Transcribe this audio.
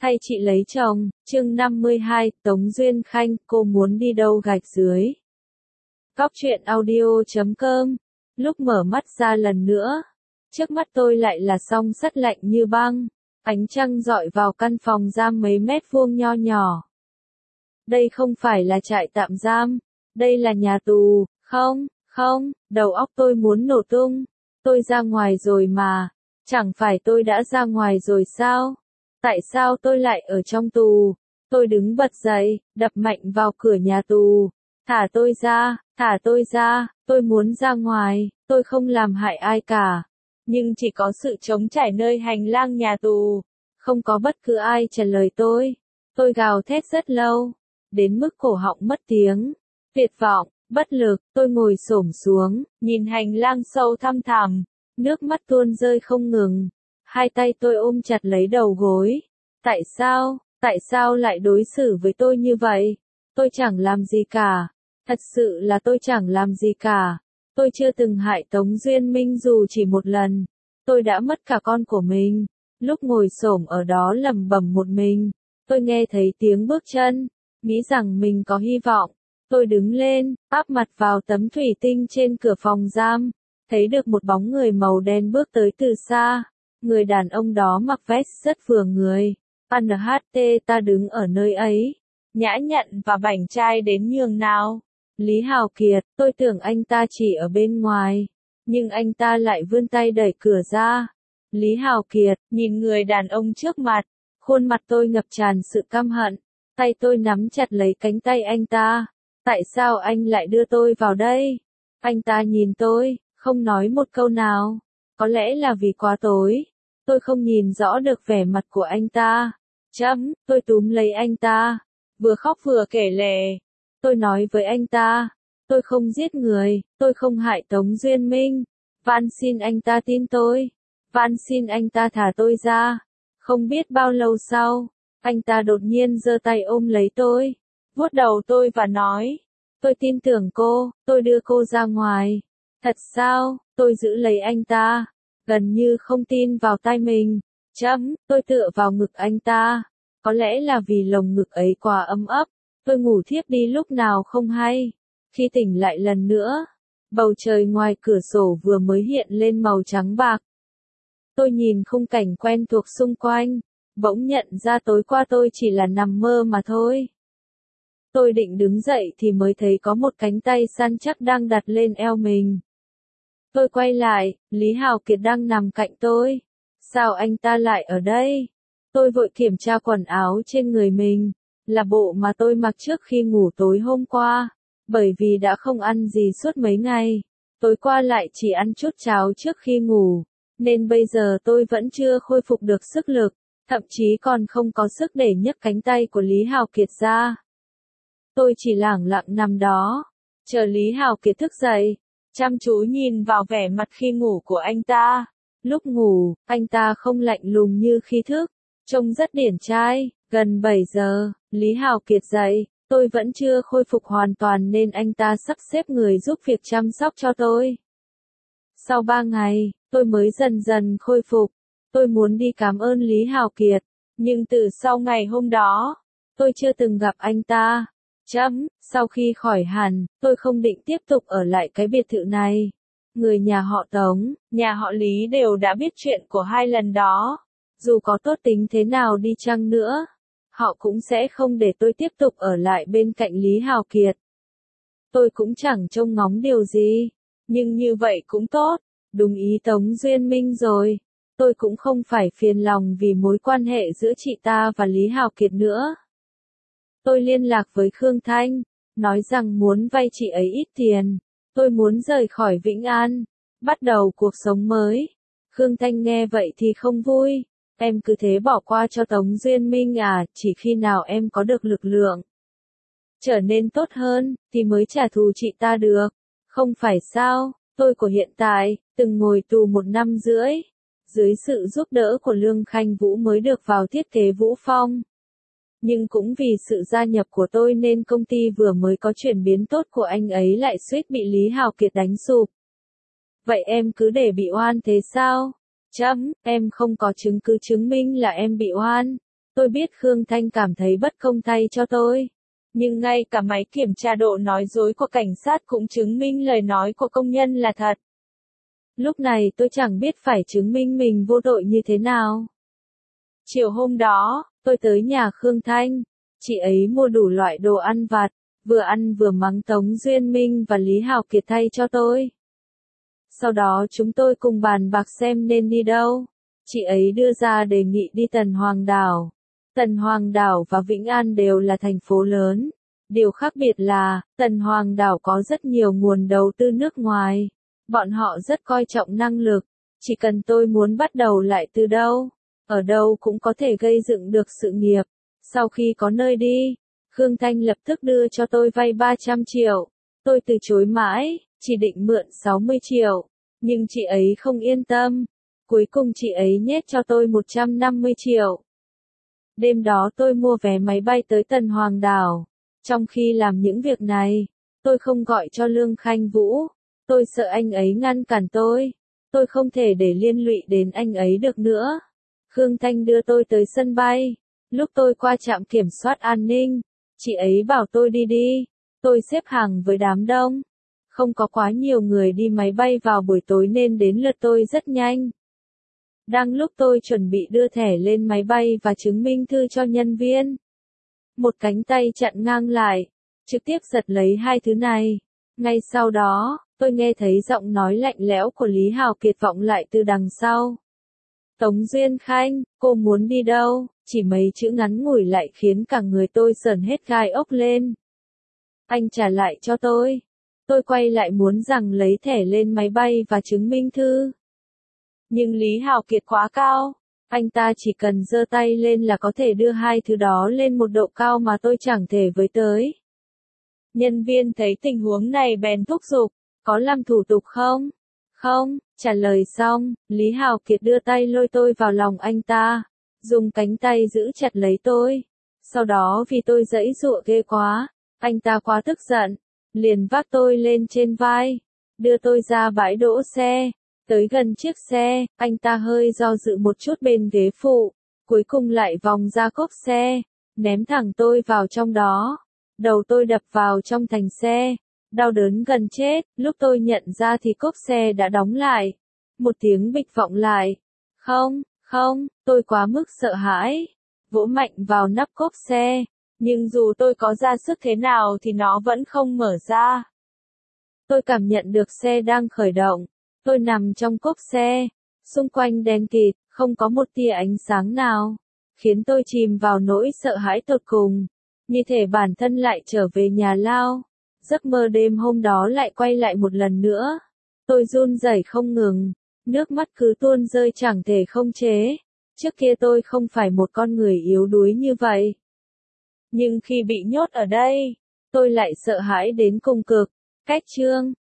hay chị lấy chồng, chương 52, Tống Duyên Khanh, cô muốn đi đâu gạch dưới. Cóc truyện audio.com, lúc mở mắt ra lần nữa, trước mắt tôi lại là song sắt lạnh như băng, ánh trăng rọi vào căn phòng giam mấy mét vuông nho nhỏ. Đây không phải là trại tạm giam, đây là nhà tù, không, đầu óc tôi muốn nổ tung, tôi ra ngoài rồi mà, chẳng phải tôi đã ra ngoài rồi sao? Tại sao tôi lại ở trong tù? Tôi đứng bật dậy, đập mạnh vào cửa nhà tù. Thả tôi ra, tôi muốn ra ngoài, tôi không làm hại ai cả. Nhưng chỉ có sự trống trải nơi hành lang nhà tù. Không có bất cứ ai trả lời tôi. Tôi gào thét rất lâu, đến mức cổ họng mất tiếng. Tuyệt vọng, bất lực, tôi ngồi xổm xuống, nhìn hành lang sâu thăm thẳm, nước mắt tuôn rơi không ngừng. Hai tay tôi ôm chặt lấy đầu gối. Tại sao lại đối xử với tôi như vậy? Tôi chẳng làm gì cả. Thật sự là tôi chẳng làm gì cả. Tôi chưa từng hại Tống Duyên Minh dù chỉ một lần. Tôi đã mất cả con của mình. Lúc ngồi xổm ở đó lẩm bẩm một mình, tôi nghe thấy tiếng bước chân, nghĩ rằng mình có hy vọng. Tôi đứng lên, áp mặt vào tấm thủy tinh trên cửa phòng giam, thấy được một bóng người màu đen bước tới từ xa. Người đàn ông đó mặc vest rất vừa người. ANHT ta đứng ở nơi ấy, nhã nhặn và bảnh trai đến nhường nào. Lý Hào Kiệt, tôi tưởng anh ta chỉ ở bên ngoài, nhưng anh ta lại vươn tay đẩy cửa ra. Lý Hào Kiệt, nhìn người đàn ông trước mặt, khuôn mặt tôi ngập tràn sự căm hận, tay tôi nắm chặt lấy cánh tay anh ta. Tại sao anh lại đưa tôi vào đây? Anh ta nhìn tôi, không nói một câu nào, có lẽ là vì quá tối. Tôi không nhìn rõ được vẻ mặt của anh ta. Tôi túm lấy anh ta, vừa khóc vừa kể lể. Tôi nói với anh ta, tôi không giết người, tôi không hại Tống Duyên Minh. Van xin anh ta tin tôi. Van xin anh ta thả tôi ra. Không biết bao lâu sau, anh ta đột nhiên giơ tay ôm lấy tôi, vuốt đầu tôi và nói, tôi tin tưởng cô, tôi đưa cô ra ngoài. Thật sao? Tôi giữ lấy anh ta, gần như không tin vào tai mình. Tôi tựa vào ngực anh ta. Có lẽ là vì lồng ngực ấy quá ấm ấp, tôi ngủ thiếp đi lúc nào không hay. Khi tỉnh lại lần nữa, bầu trời ngoài cửa sổ vừa mới hiện lên màu trắng bạc. Tôi nhìn khung cảnh quen thuộc xung quanh, bỗng nhận ra tối qua tôi chỉ là nằm mơ mà thôi. Tôi định đứng dậy thì mới thấy có một cánh tay săn chắc đang đặt lên eo mình. Tôi quay lại, Lý Hào Kiệt đang nằm cạnh tôi. Sao anh ta lại ở đây? Tôi vội kiểm tra quần áo trên người mình, là bộ mà tôi mặc trước khi ngủ tối hôm qua, bởi vì đã không ăn gì suốt mấy ngày. Tối qua lại chỉ ăn chút cháo trước khi ngủ, nên bây giờ tôi vẫn chưa khôi phục được sức lực, thậm chí còn không có sức để nhấc cánh tay của Lý Hào Kiệt ra. Tôi chỉ lẳng lặng nằm đó, chờ Lý Hào Kiệt thức dậy, chăm chú nhìn vào vẻ mặt khi ngủ của anh ta. Lúc ngủ, anh ta không lạnh lùng như khi thức, trông rất điển trai. Gần 7 giờ, Lý Hào Kiệt dậy, tôi vẫn chưa khôi phục hoàn toàn nên anh ta sắp xếp người giúp việc chăm sóc cho tôi. Sau 3 ngày, tôi mới dần dần khôi phục. Tôi muốn đi cảm ơn Lý Hào Kiệt, nhưng từ sau ngày hôm đó, tôi chưa từng gặp anh ta. Sau khi khỏi hẳn, tôi không định tiếp tục ở lại cái biệt thự này. Người nhà họ Tống, nhà họ Lý đều đã biết chuyện của hai lần đó. Dù có tốt tính thế nào đi chăng nữa, họ cũng sẽ không để tôi tiếp tục ở lại bên cạnh Lý Hào Kiệt. Tôi cũng chẳng trông ngóng điều gì, nhưng như vậy cũng tốt, đúng ý Tống Duyên Minh rồi. Tôi cũng không phải phiền lòng vì mối quan hệ giữa chị ta và Lý Hào Kiệt nữa. Tôi liên lạc với Khương Thanh, nói rằng muốn vay chị ấy ít tiền. Tôi muốn rời khỏi Vĩnh An, bắt đầu cuộc sống mới. Khương Thanh nghe vậy thì không vui. Em cứ thế bỏ qua cho Tống Duyên Minh à, chỉ khi nào em có được lực lượng trở nên tốt hơn, thì mới trả thù chị ta được. Không phải sao, tôi của hiện tại, từng ngồi tù 1 năm rưỡi. Dưới sự giúp đỡ của Lương Khanh Vũ mới được vào thiết kế Vũ Phong. Nhưng cũng vì sự gia nhập của tôi nên công ty vừa mới có chuyển biến tốt của anh ấy lại suýt bị Lý Hào Kiệt đánh sụp. Vậy em cứ để bị oan thế sao? Em không có chứng cứ chứng minh là em bị oan. Tôi biết Khương Thanh cảm thấy bất công thay cho tôi. Nhưng ngay cả máy kiểm tra độ nói dối của cảnh sát cũng chứng minh lời nói của công nhân là thật. Lúc này tôi chẳng biết phải chứng minh mình vô tội như thế nào. Chiều hôm đó, tôi tới nhà Khương Thanh. Chị ấy mua đủ loại đồ ăn vặt, vừa ăn vừa mắng Tống Duyên Minh và Lý Hào Kiệt thay cho tôi. Sau đó chúng tôi cùng bàn bạc xem nên đi đâu. Chị ấy đưa ra đề nghị đi Tần Hoàng Đảo. Tần Hoàng Đảo và Vĩnh An đều là thành phố lớn. Điều khác biệt là, Tần Hoàng Đảo có rất nhiều nguồn đầu tư nước ngoài. Bọn họ rất coi trọng năng lực. Chỉ cần tôi muốn bắt đầu lại từ đâu, ở đâu cũng có thể gây dựng được sự nghiệp. Sau khi có nơi đi, Khương Thanh lập tức đưa cho tôi vay 300 triệu. Tôi từ chối mãi, chỉ định mượn 60 triệu. Nhưng chị ấy không yên tâm. Cuối cùng chị ấy nhét cho tôi 150 triệu. Đêm đó tôi mua vé máy bay tới Tần Hoàng Đảo. Trong khi làm những việc này, tôi không gọi cho Lương Khanh Vũ. Tôi sợ anh ấy ngăn cản tôi. Tôi không thể để liên lụy đến anh ấy được nữa. Khương Thanh đưa tôi tới sân bay. Lúc tôi qua trạm kiểm soát an ninh, chị ấy bảo tôi đi đi. Tôi xếp hàng với đám đông. Không có quá nhiều người đi máy bay vào buổi tối nên đến lượt tôi rất nhanh. Đang lúc tôi chuẩn bị đưa thẻ lên máy bay và chứng minh thư cho nhân viên, một cánh tay chặn ngang lại, trực tiếp giật lấy hai thứ này. Ngay sau đó, tôi nghe thấy giọng nói lạnh lẽo của Lý Hào Kiệt vọng lại từ đằng sau. Tống Duyên Khanh, cô muốn đi đâu? Chỉ mấy chữ ngắn ngủi lại khiến cả người tôi sởn hết gai ốc lên. Anh trả lại cho tôi. Tôi quay lại muốn rằng lấy thẻ lên máy bay và chứng minh thư. Nhưng Lý Hào Kiệt quá cao. Anh ta chỉ cần giơ tay lên là có thể đưa hai thứ đó lên một độ cao mà tôi chẳng thể với tới. Nhân viên thấy tình huống này bèn thúc giục, có làm thủ tục không? Không, trả lời xong, Lý Hào Kiệt đưa tay lôi tôi vào lòng anh ta, dùng cánh tay giữ chặt lấy tôi. Sau đó vì tôi giãy giụa ghê quá, anh ta quá tức giận, liền vác tôi lên trên vai, đưa tôi ra bãi đỗ xe. Tới gần chiếc xe, anh ta hơi do dự một chút bên ghế phụ, cuối cùng lại vòng ra cốp xe, ném thẳng tôi vào trong đó. Đầu tôi đập vào trong thành xe, đau đớn gần chết. Lúc tôi nhận ra thì cốp xe đã đóng lại. Một tiếng bịch vọng lại. Không, không, tôi quá mức sợ hãi. Vỗ mạnh vào nắp cốp xe, nhưng dù tôi có ra sức thế nào thì nó vẫn không mở ra. Tôi cảm nhận được xe đang khởi động. Tôi nằm trong cốp xe, xung quanh đen kịt, không có một tia ánh sáng nào, khiến tôi chìm vào nỗi sợ hãi tột cùng, như thể bản thân lại trở về nhà lao. Giấc mơ đêm hôm đó lại quay lại một lần nữa. Tôi run rẩy không ngừng, nước mắt cứ tuôn rơi chẳng thể không chế. Trước kia tôi không phải một con người yếu đuối như vậy. Nhưng khi bị nhốt ở đây, tôi lại sợ hãi đến cùng cực. Cách chương